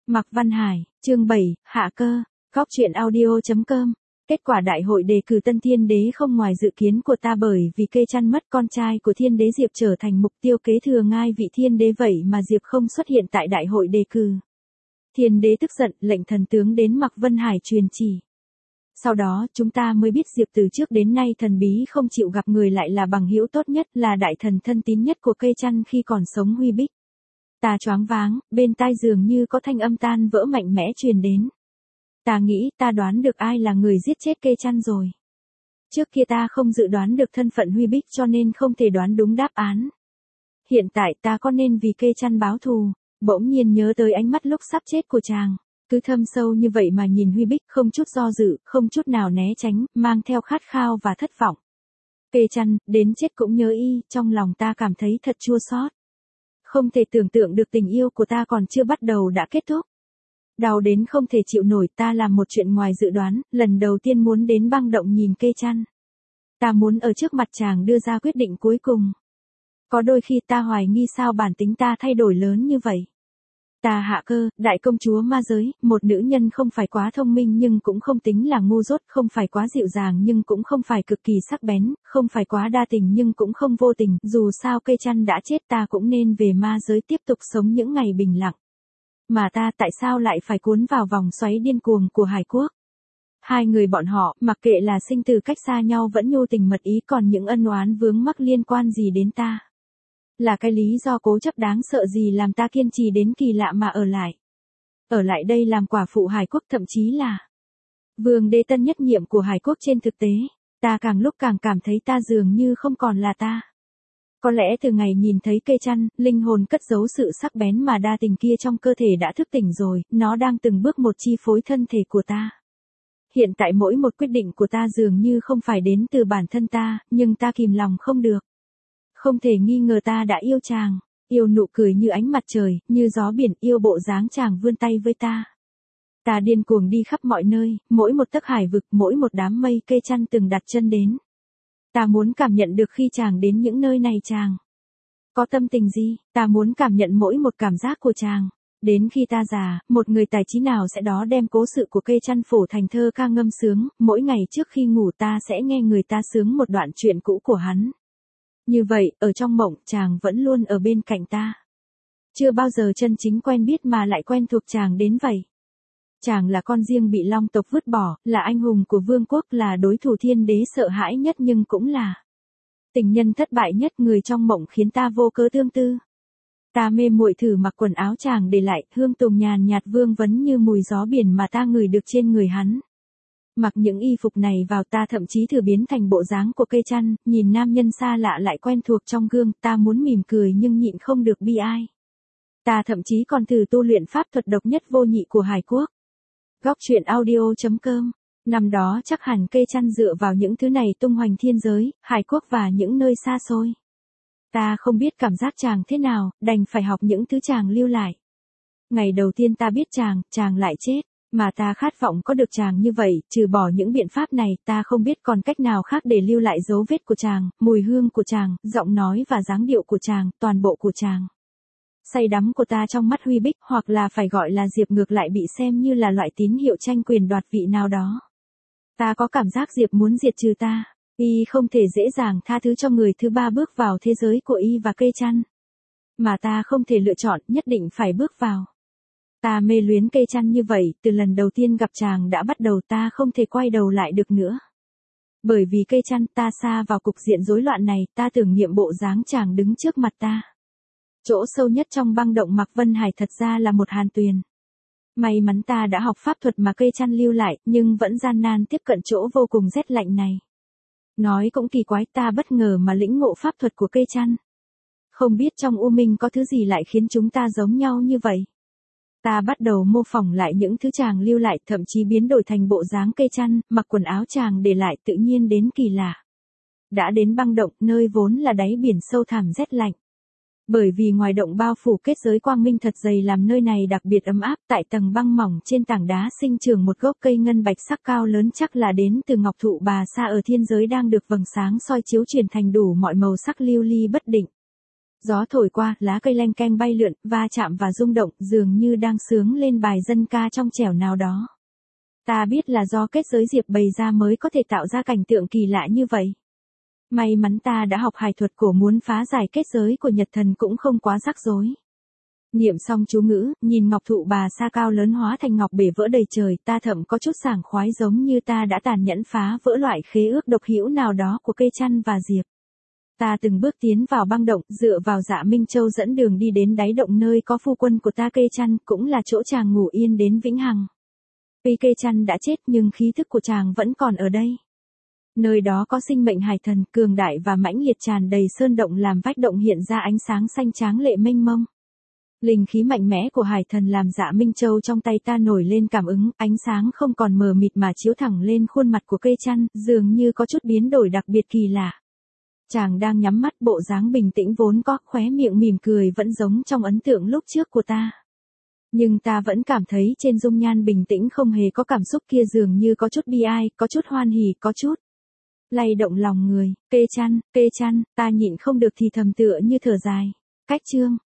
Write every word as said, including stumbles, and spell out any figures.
Mạc Văn Hải, chương bảy, Hạ cơ, góc truyện audio chấm com. Kết quả đại hội đề cử tân thiên đế không ngoài dự kiến của ta, bởi vì Kê Chăn mất con trai của thiên đế Diệp trở thành mục tiêu kế thừa ngai vị thiên đế, vậy mà Diệp không xuất hiện tại đại hội đề cử. Thiên đế tức giận, lệnh thần tướng đến Mạc Văn Hải truyền chỉ. Sau đó chúng ta mới biết Diệp từ trước đến nay thần bí không chịu gặp người, lại là bằng hữu tốt nhất, là đại thần thân tín nhất của Kê Chăn khi còn sống Huy Bích. Ta choáng váng, bên tai dường như có thanh âm tan vỡ mạnh mẽ truyền đến. Ta nghĩ ta đoán được ai là người giết chết Kê Chăn rồi. Trước kia ta không dự đoán được thân phận Huy Bích cho nên không thể đoán đúng đáp án. Hiện tại ta có nên vì Kê Chăn báo thù? Bỗng nhiên nhớ tới ánh mắt lúc sắp chết của chàng. Cứ thâm sâu như vậy mà nhìn Huy Bích, không chút do dự, không chút nào né tránh, mang theo khát khao và thất vọng. Kê Chăn, đến chết cũng nhớ y, trong lòng ta cảm thấy thật chua xót. Không thể tưởng tượng được tình yêu của ta còn chưa bắt đầu đã kết thúc. Đau đến không thể chịu nổi, ta làm một chuyện ngoài dự đoán, lần đầu tiên muốn đến băng động nhìn Kê Chăn. Ta muốn ở trước mặt chàng đưa ra quyết định cuối cùng. Có đôi khi ta hoài nghi sao bản tính ta thay đổi lớn như vậy. Ta Hạ Cơ, đại công chúa ma giới, một nữ nhân không phải quá thông minh nhưng cũng không tính là ngu dốt, không phải quá dịu dàng nhưng cũng không phải cực kỳ sắc bén, không phải quá đa tình nhưng cũng không vô tình, dù sao Kê Chăn đã chết ta cũng nên về ma giới tiếp tục sống những ngày bình lặng. Mà ta tại sao lại phải cuốn vào vòng xoáy điên cuồng của Hải Quốc? Hai người bọn họ, mặc kệ là sinh từ cách xa nhau vẫn nhu tình mật ý, còn những ân oán vướng mắc liên quan gì đến ta? Là cái lý do cố chấp đáng sợ gì làm ta kiên trì đến kỳ lạ mà ở lại? Ở lại đây làm quả phụ Hải Quốc, thậm chí là vương đế tân nhất nhiệm của Hải Quốc. Trên thực tế, ta càng lúc càng cảm thấy ta dường như không còn là ta. Có lẽ từ ngày nhìn thấy Kê Chăn, linh hồn cất giấu sự sắc bén mà đa tình kia trong cơ thể đã thức tỉnh rồi, nó đang từng bước một chi phối thân thể của ta. Hiện tại mỗi một quyết định của ta dường như không phải đến từ bản thân ta, nhưng ta kìm lòng không được. Không thể nghi ngờ ta đã yêu chàng, yêu nụ cười như ánh mặt trời, như gió biển, yêu bộ dáng chàng vươn tay với ta. Ta điên cuồng đi khắp mọi nơi, mỗi một tấc hải vực, mỗi một đám mây Kê Chăn từng đặt chân đến. Ta muốn cảm nhận được khi chàng đến những nơi này chàng có tâm tình gì, ta muốn cảm nhận mỗi một cảm giác của chàng. Đến khi ta già, một người tài trí nào sẽ đó đem cố sự của Kê Chăn phổ thành thơ ca ngâm sướng, mỗi ngày trước khi ngủ ta sẽ nghe người ta sướng một đoạn chuyện cũ của hắn. Như vậy, ở trong mộng, chàng vẫn luôn ở bên cạnh ta. Chưa bao giờ chân chính quen biết mà lại quen thuộc chàng đến vậy. Chàng là con riêng bị Long tộc vứt bỏ, là anh hùng của vương quốc, là đối thủ thiên đế sợ hãi nhất, nhưng cũng là tình nhân thất bại nhất. Người trong mộng khiến ta vô cớ tương tư. Ta mê muội thử mặc quần áo chàng để lại, hương tùng nhàn nhạt vương vấn như mùi gió biển mà ta ngửi được trên người hắn. Mặc những y phục này vào, ta thậm chí thử biến thành bộ dáng của Kê Chăn, nhìn nam nhân xa lạ lại quen thuộc trong gương, ta muốn mỉm cười nhưng nhịn không được bi ai. Ta thậm chí còn thử tu luyện pháp thuật độc nhất vô nhị của Hải Quốc. Góc truyện audio chấm com. Năm đó chắc hẳn Kê Chăn dựa vào những thứ này tung hoành thiên giới, Hải Quốc và những nơi xa xôi. Ta không biết cảm giác chàng thế nào, đành phải học những thứ chàng lưu lại. Ngày đầu tiên ta biết chàng, chàng lại chết. Mà ta khát vọng có được chàng như vậy, trừ bỏ những biện pháp này, ta không biết còn cách nào khác để lưu lại dấu vết của chàng, mùi hương của chàng, giọng nói và dáng điệu của chàng, toàn bộ của chàng. Say đắm của ta trong mắt Huy Bích, hoặc là phải gọi là Diệp, ngược lại bị xem như là loại tín hiệu tranh quyền đoạt vị nào đó. Ta có cảm giác Diệp muốn diệt trừ ta, y không thể dễ dàng tha thứ cho người thứ ba bước vào thế giới của y và Kê Chăn. Mà ta không thể lựa chọn, nhất định phải bước vào. Ta mê luyến Kê Chăn như vậy, từ lần đầu tiên gặp chàng đã bắt đầu, ta không thể quay đầu lại được nữa. Bởi vì Kê Chăn, ta sa vào cục diện rối loạn này, ta tưởng niệm bộ dáng chàng đứng trước mặt ta. Chỗ sâu nhất trong băng động Mạc Văn Hải thật ra là một hàn tuyền. May mắn ta đã học pháp thuật mà Kê Chăn lưu lại, nhưng vẫn gian nan tiếp cận chỗ vô cùng rét lạnh này. Nói cũng kỳ quái, ta bất ngờ mà lĩnh ngộ pháp thuật của Kê Chăn. Không biết trong U Minh có thứ gì lại khiến chúng ta giống nhau như vậy. Ta bắt đầu mô phỏng lại những thứ chàng lưu lại, thậm chí biến đổi thành bộ dáng Kê Chăn, mặc quần áo chàng để lại, tự nhiên đến kỳ lạ. Đã đến băng động, nơi vốn là đáy biển sâu thẳm rét lạnh. Bởi vì ngoài động bao phủ kết giới quang minh thật dày làm nơi này đặc biệt ấm áp, tại tầng băng mỏng trên tảng đá sinh trưởng một gốc cây ngân bạch sắc cao lớn, chắc là đến từ ngọc thụ bà sa ở thiên giới, đang được vầng sáng soi chiếu chuyển thành đủ mọi màu sắc lưu ly bất định. Gió thổi qua, lá cây leng keng bay lượn, va chạm và rung động, dường như đang sướng lên bài dân ca trong trẻo nào đó. Ta biết là do kết giới diệp bày ra mới có thể tạo ra cảnh tượng kỳ lạ như vậy. May mắn ta đã học hài thuật cổ, muốn phá giải kết giới của Nhật thần cũng không quá rắc rối. Niệm xong chú ngữ, nhìn ngọc thụ bà sa cao lớn hóa thành ngọc bể vỡ đầy trời, ta thậm có chút sảng khoái, giống như ta đã tàn nhẫn phá vỡ loại khế ước độc hữu nào đó của cây chăn và diệp. Ta từng bước tiến vào băng động, dựa vào Dạ Minh Châu dẫn đường đi đến đáy động nơi có phu quân của ta cây chăn, cũng là chỗ chàng ngủ yên đến vĩnh hằng. Tuy cây chăn đã chết nhưng khí thức của chàng vẫn còn ở đây. Nơi đó có sinh mệnh hải thần cường đại và mãnh liệt tràn đầy sơn động, làm vách động hiện ra ánh sáng xanh tráng lệ mênh mông. Linh khí mạnh mẽ của hải thần làm Dạ Minh Châu trong tay ta nổi lên cảm ứng, ánh sáng không còn mờ mịt mà chiếu thẳng lên khuôn mặt của cây chăn, dường như có chút biến đổi đặc biệt kỳ lạ. Chàng đang nhắm mắt, bộ dáng bình tĩnh vốn có, khóe miệng mỉm cười vẫn giống trong ấn tượng lúc trước của ta. Nhưng ta vẫn cảm thấy trên dung nhan bình tĩnh không hề có cảm xúc kia, dường như có chút bi ai, có chút hoan hỉ, có chút lay động lòng người. Kê chăn, kê chăn, ta nhịn không được thì thầm tựa như thở dài. Cách chương